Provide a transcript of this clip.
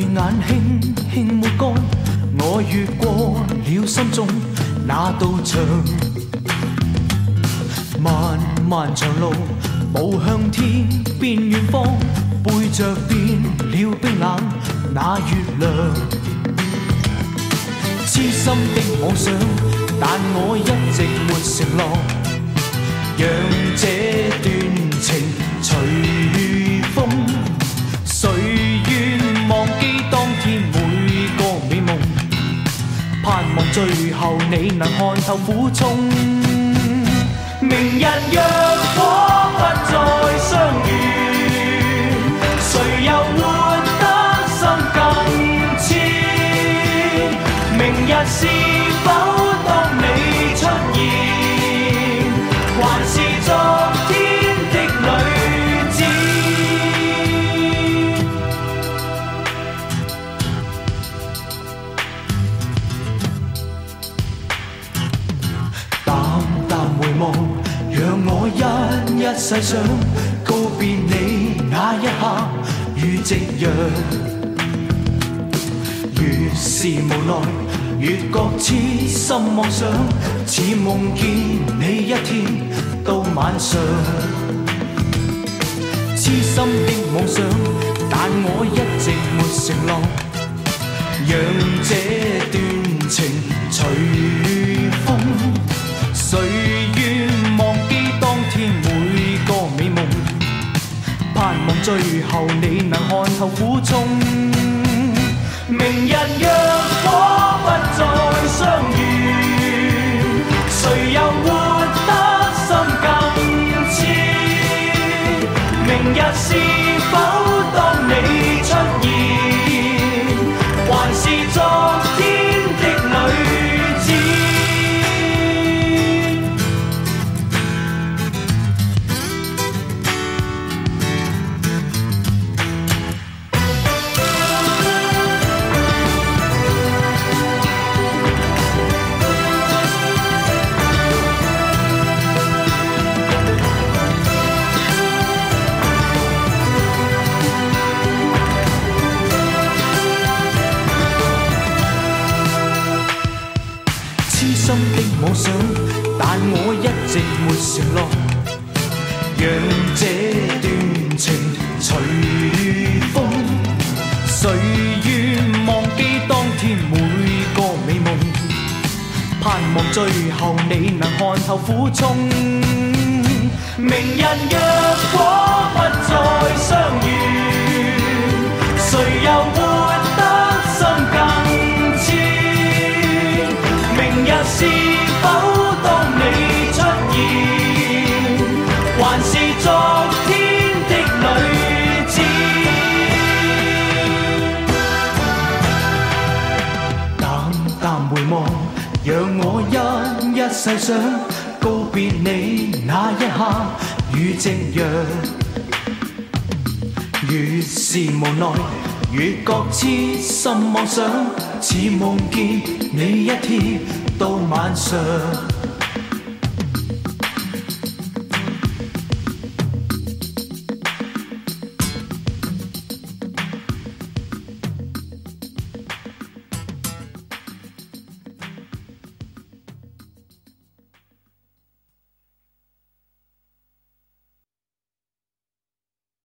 眼輕輕抹乾，我越過了心中那道牆。漫漫長路，步向天邊遠方，背着變了冰冷那月亮。痴心的妄想，但我一直沒承諾，讓這段情隨風。誰願忘記當天每個美夢，盼望最後你能看透苦衷。明日若果不再相遇，誰又活得心更痴？明日是否當你出現，還是昨天的女子？淡淡回望，讓我一一細想，告別你那一刻如夕陽。越是無奈，越覺痴心妄想，似夢見你一天到晚上。痴心的妄想，但我一直沒承諾，讓這段情隨風。誰願忘記當天每個美夢，盼望最後你能看透苦衷。明日若果不再相遇，誰又活得心更痴？明日是否當你出現，還是昨天的女子？痴心的妄想，但我一直沒承諾，讓這段情隨風。誰願忘記當天每個美夢，盼望最後你能看透苦衷。明日若果不再相遇，誰又活得心更痴？明日是否當你出現，還是昨天的女子？淡淡回望，讓我一一細想，告別你那一刻如夕陽。越是無奈，越覺痴心妄想，似夢見你一天到晚上。